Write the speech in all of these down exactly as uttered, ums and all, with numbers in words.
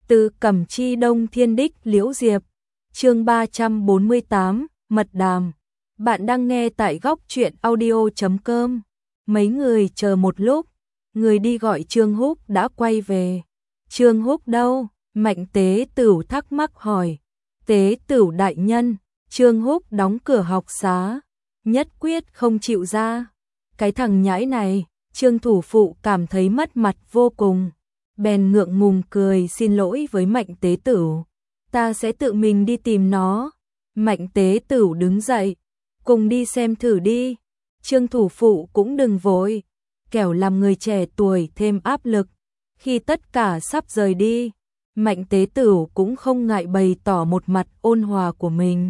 Từ Cẩm Chi Đông Thiên Đích Liễu Diệp, chương ba trăm bốn mươi tám, Mật Đàm. Bạn đang nghe tại góc truyện audio chấm com. Mấy người chờ một lúc, người đi gọi Trương Húc đã quay về. Trương Húc đâu? Mạnh Tế Tửu thắc mắc hỏi. Tế Tửu đại nhân, Trương Húc đóng cửa học xá, nhất quyết không chịu ra. Cái thằng nhãi này, Trương thủ phụ cảm thấy mất mặt vô cùng. Bèn ngượng ngùng cười xin lỗi với Mạnh Tế Tửu. Ta sẽ tự mình đi tìm nó. Mạnh Tế Tửu đứng dậy. Cùng đi xem thử đi. Trương thủ phụ cũng đừng vội. Kẻo làm người trẻ tuổi thêm áp lực. Khi tất cả sắp rời đi, Mạnh Tế Tửu cũng không ngại bày tỏ một mặt ôn hòa của mình.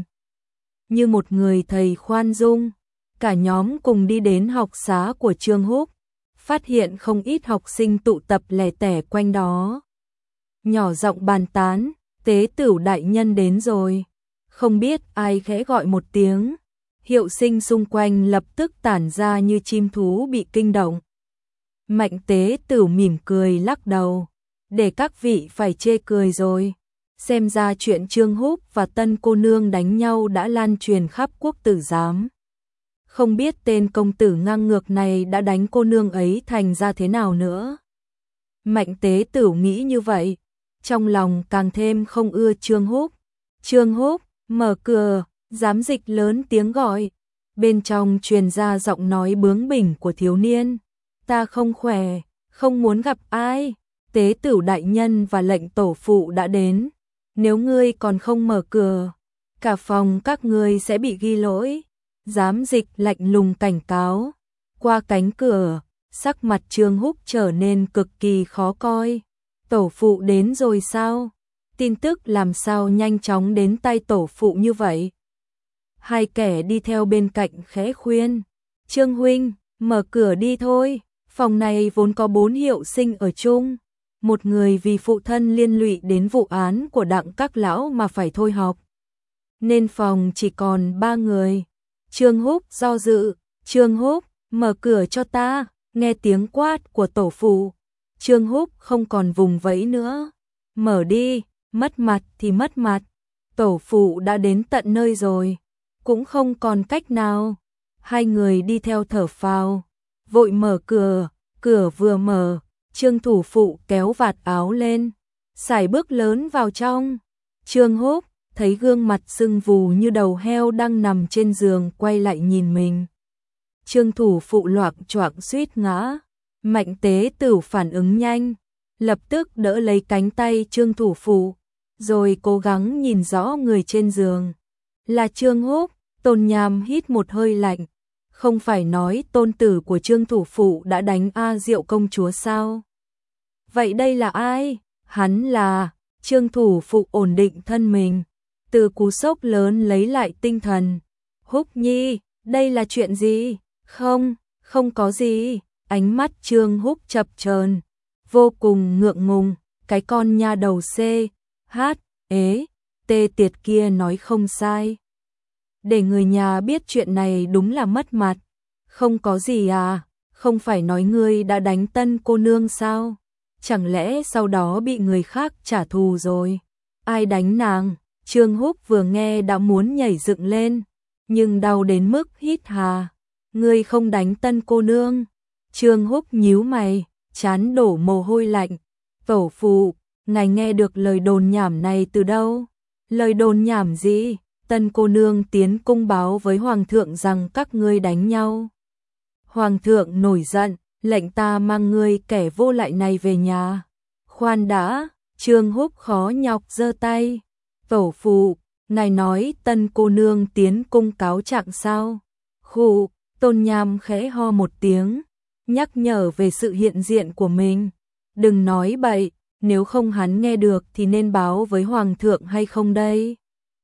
Như một người thầy khoan dung, cả nhóm cùng đi đến học xá của Trương Húc. Phát hiện không ít học sinh tụ tập lẻ tẻ quanh đó. Nhỏ giọng bàn tán, Tế Tửu đại nhân đến rồi. Không biết ai khẽ gọi một tiếng. Hiệu sinh xung quanh lập tức tản ra như chim thú bị kinh động. Mạnh Tế Tửu mỉm cười lắc đầu. Để các vị phải chê cười rồi. Xem ra chuyện Trương Húc và tân cô nương đánh nhau đã lan truyền khắp quốc tử giám. Không biết tên công tử ngang ngược này đã đánh cô nương ấy thành ra thế nào nữa. Mạnh Tế Tửu nghĩ như vậy, trong lòng càng thêm không ưa Trương Húc. Trương Húc, mở cửa, giám dịch lớn tiếng gọi. Bên trong truyền ra giọng nói bướng bỉnh của thiếu niên. Ta không khỏe, không muốn gặp ai. Tế Tửu đại nhân và lệnh tổ phụ đã đến. Nếu ngươi còn không mở cửa, cả phòng các ngươi sẽ bị ghi lỗi. Giám dịch lạnh lùng cảnh cáo. Qua cánh cửa, sắc mặt Trương Húc trở nên cực kỳ khó coi. Tổ phụ đến rồi sao? Tin tức làm sao nhanh chóng đến tay tổ phụ như vậy? Hai kẻ đi theo bên cạnh khẽ khuyên. Trương huynh, mở cửa đi thôi. Phòng này vốn có bốn hiệu sinh ở chung. Một người vì phụ thân liên lụy đến vụ án của Đặng các lão mà phải thôi học. Nên phòng chỉ còn ba người. Trương Húc do dự. Trương Húc, mở cửa cho ta. Nghe tiếng quát của tổ phụ, Trương Húc không còn vùng vẫy nữa. Mở đi, mất mặt thì mất mặt. Tổ phụ đã đến tận nơi rồi, cũng không còn cách nào. Hai người đi theo thở phào, vội mở cửa. Cửa vừa mở, Trương thủ phụ kéo vạt áo lên, sải bước lớn vào trong. Trương Húc thấy gương mặt sưng vù như đầu heo đang nằm trên giường quay lại nhìn mình. Trương thủ phụ loạng choạng suýt ngã. Mạnh Tế Tửu phản ứng nhanh, lập tức đỡ lấy cánh tay Trương thủ phụ, rồi cố gắng nhìn rõ người trên giường. Là Trương Húc. Tôn Nham hít một hơi lạnh. Không phải nói tôn tử của Trương thủ phụ đã đánh A Diệu công chúa sao? Vậy đây là ai? Hắn là... Trương thủ phụ ổn định thân mình, từ cú sốc lớn lấy lại tinh thần. Húc nhi, đây là chuyện gì? Không, không có gì. Ánh mắt Trương Húc chập chờn, vô cùng ngượng ngùng. Cái con nha đầu C, H, ế, tê tiệt kia nói không sai. Để người nhà biết chuyện này đúng là mất mặt. Không có gì à? Không phải nói ngươi đã đánh tân cô nương sao? Chẳng lẽ sau đó bị người khác trả thù rồi? Ai đánh nàng? Trương Húc vừa nghe đã muốn nhảy dựng lên, nhưng đau đến mức hít hà. Ngươi không đánh tân cô nương. Trương Húc nhíu mày, trán đổ mồ hôi lạnh. Tổ phụ, ngài nghe được lời đồn nhảm này từ đâu? Lời đồn nhảm gì? Tân cô nương tiến cung báo với hoàng thượng rằng các ngươi đánh nhau. Hoàng thượng nổi giận, lệnh ta mang ngươi kẻ vô lại này về nhà. Khoan đã. Trương Húc khó nhọc giơ tay. Tổ phụ, ngài nói tân cô nương tiến cung cáo trạng sao? Khụ. Tôn Nham khẽ ho một tiếng, nhắc nhở về sự hiện diện của mình. Đừng nói bậy, nếu không hắn nghe được thì nên báo với hoàng thượng hay không đây?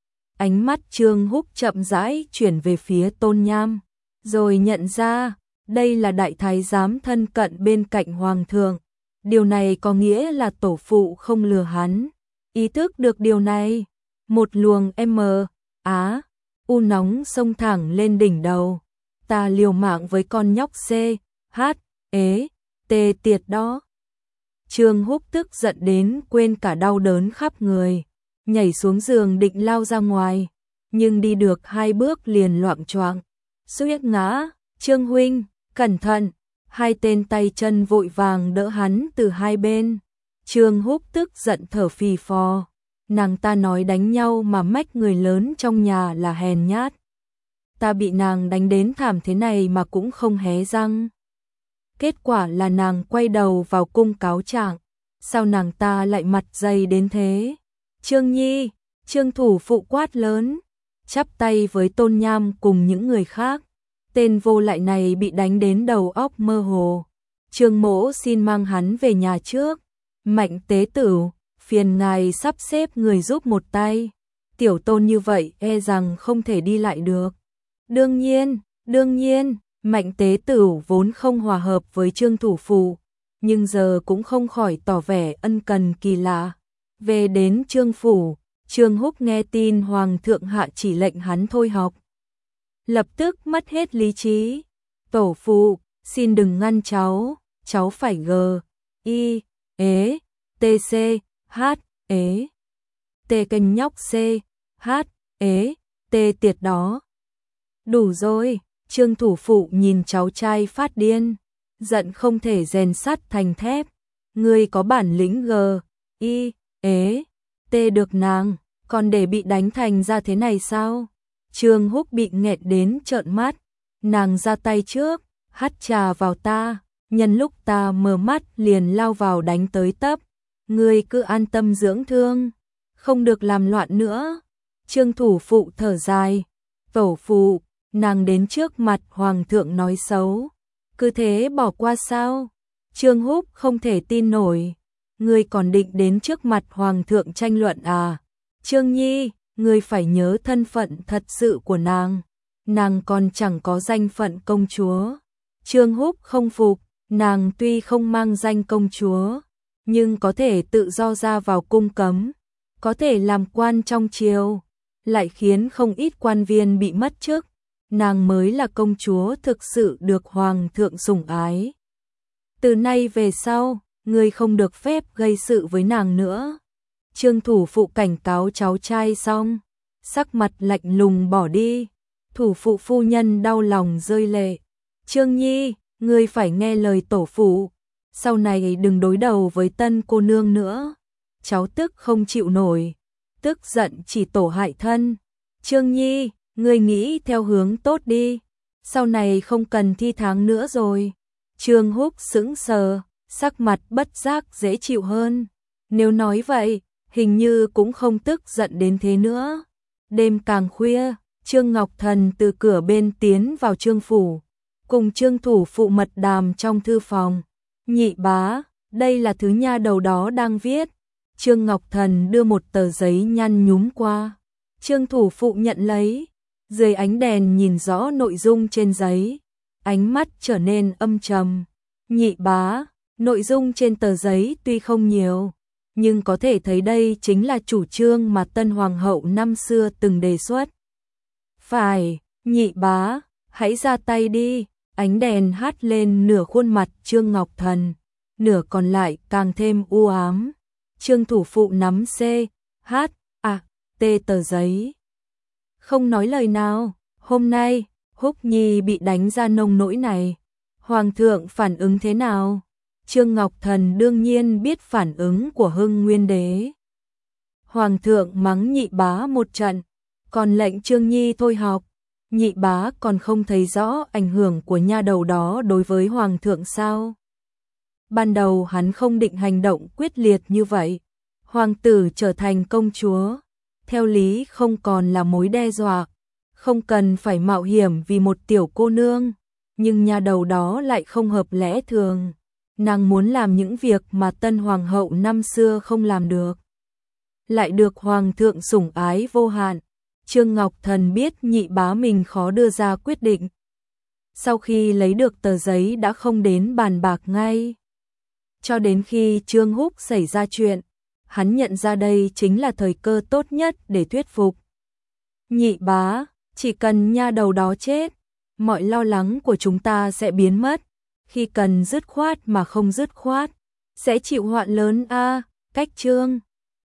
Ánh mắt Trương Húc chậm rãi chuyển về phía Tôn Nham, rồi nhận ra đây là đại thái giám thân cận bên cạnh hoàng thượng. Điều này có nghĩa là tổ phụ không lừa hắn. Ý thức được điều này, một luồng M, Á, U nóng xông thẳng lên đỉnh đầu. Ta liều mạng với con nhóc C, H, ế, tê tiệt đó. Trương Húc tức giận đến quên cả đau đớn khắp người, nhảy xuống giường định lao ra ngoài, nhưng đi được hai bước liền loạng choạng, suýt ngã. Trương huynh, cẩn thận! Hai tên tay chân vội vàng đỡ hắn từ hai bên. Trương Húc tức giận thở phì phò, nàng ta nói đánh nhau mà mách người lớn trong nhà là hèn nhát. Ta bị nàng đánh đến thảm thế này mà cũng không hé răng. Kết quả là nàng quay đầu vào cung cáo trạng. Sao nàng ta lại mặt dày đến thế? Trương Nhi, Trương thủ phụ quát lớn, chắp tay với Tôn Nham cùng những người khác. Tên vô lại này bị đánh đến đầu óc mơ hồ. Trương mỗ xin mang hắn về nhà trước. Mạnh tế tử, phiền ngài sắp xếp người giúp một tay. Tiểu Tôn như vậy e rằng không thể đi lại được. Đương nhiên, đương nhiên, Mạnh tế tử vốn không hòa hợp với Trương thủ phụ, nhưng giờ cũng không khỏi tỏ vẻ ân cần kỳ lạ. Về đến Trương phủ, Trương Húc nghe tin Hoàng thượng hạ chỉ lệnh hắn thôi học. Lập tức mất hết lý trí. Tổ phụ, xin đừng ngăn cháu, cháu phải gờ, y, ế, tê xê, hát, ế, tê kênh nhóc xê, hát, ế, tê tiệt đó. Đủ rồi, Trương thủ phụ nhìn cháu trai phát điên, giận không thể rèn sắt thành thép. Ngươi có bản lĩnh gờ, y, ế, tê được nàng, còn để bị đánh thành ra thế này sao? Trương Húc bị nghẹn đến trợn mắt, nàng ra tay trước, hắt trà vào ta, nhân lúc ta mở mắt liền lao vào đánh tới tấp. Ngươi cứ an tâm dưỡng thương, không được làm loạn nữa. Trương thủ phụ thở dài, tổ phụ, nàng đến trước mặt Hoàng thượng nói xấu, cứ thế bỏ qua sao? Trương Húc không thể tin nổi, ngươi còn định đến trước mặt Hoàng thượng tranh luận à? Trương Nhi, ngươi phải nhớ thân phận thật sự của nàng, nàng còn chẳng có danh phận công chúa. Trương Húc không phục, nàng tuy không mang danh công chúa, nhưng có thể tự do ra vào cung cấm, có thể làm quan trong triều, lại khiến không ít quan viên bị mất chức. Nàng mới là công chúa thực sự được Hoàng thượng sủng ái. Từ nay về sau, ngươi không được phép gây sự với nàng nữa. Trương thủ phụ cảnh cáo cháu trai xong, sắc mặt lạnh lùng bỏ đi. Thủ phụ phu nhân đau lòng rơi lệ. Trương Nhi, ngươi phải nghe lời tổ phụ, sau này đừng đối đầu với tân cô nương nữa. Cháu tức không chịu nổi, tức giận chỉ tổ hại thân. Trương Nhi, ngươi nghĩ theo hướng tốt đi, sau này không cần thi tháng nữa rồi. Trương Húc sững sờ, sắc mặt bất giác dễ chịu hơn. Nếu nói vậy, hình như cũng không tức giận đến thế nữa. Đêm càng khuya, Trương Ngọc Thần từ cửa bên tiến vào Trương phủ, cùng Trương thủ phụ mật đàm trong thư phòng. Nhị bá, đây là thứ nha đầu đó đang viết. Trương Ngọc Thần đưa một tờ giấy nhăn nhúm qua. Trương thủ phụ nhận lấy, dưới ánh đèn nhìn rõ nội dung trên giấy, ánh mắt trở nên âm trầm. Nhị bá, nội dung trên tờ giấy tuy không nhiều, nhưng có thể thấy đây chính là chủ trương mà tân hoàng hậu năm xưa từng đề xuất. Phải, nhị bá, hãy ra tay đi. Ánh đèn hắt lên nửa khuôn mặt Trương Ngọc Thần, nửa còn lại càng thêm u ám. Trương thủ phụ nắm C, H, A, T tờ giấy, không nói lời nào. Hôm nay, Húc Nhi bị đánh ra nông nỗi này, Hoàng thượng phản ứng thế nào? Trương Ngọc Thần đương nhiên biết phản ứng của Hưng Nguyên Đế. Hoàng thượng mắng nhị bá một trận, còn lệnh Trương Nhi thôi học. Nhị bá còn không thấy rõ ảnh hưởng của nha đầu đó đối với Hoàng thượng sao? Ban đầu hắn không định hành động quyết liệt như vậy. Hoàng tử trở thành công chúa, theo lý không còn là mối đe dọa, không cần phải mạo hiểm vì một tiểu cô nương. Nhưng nha đầu đó lại không hợp lẽ thường. Nàng muốn làm những việc mà tân hoàng hậu năm xưa không làm được, lại được Hoàng thượng sủng ái vô hạn. Trương Ngọc Thần biết nhị bá mình khó đưa ra quyết định. Sau khi lấy được tờ giấy đã không đến bàn bạc ngay. Cho đến khi Trương Húc xảy ra chuyện, hắn nhận ra đây chính là thời cơ tốt nhất để thuyết phục. Nhị bá, chỉ cần nha đầu đó chết, mọi lo lắng của chúng ta sẽ biến mất. Khi cần dứt khoát mà không dứt khoát, sẽ chịu hoạn lớn a. Cách chương